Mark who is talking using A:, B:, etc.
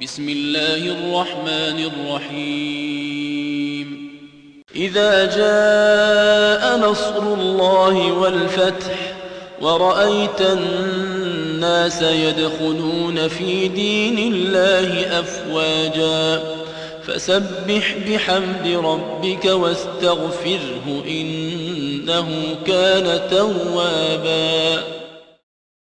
A: بسم الله الرحمن الرحيم إذا جاء نصر الله والفتح ورأيت الناس يدخلون في دين الله أفواجا فسبح بحمد ربك واستغفره إنه كان توابا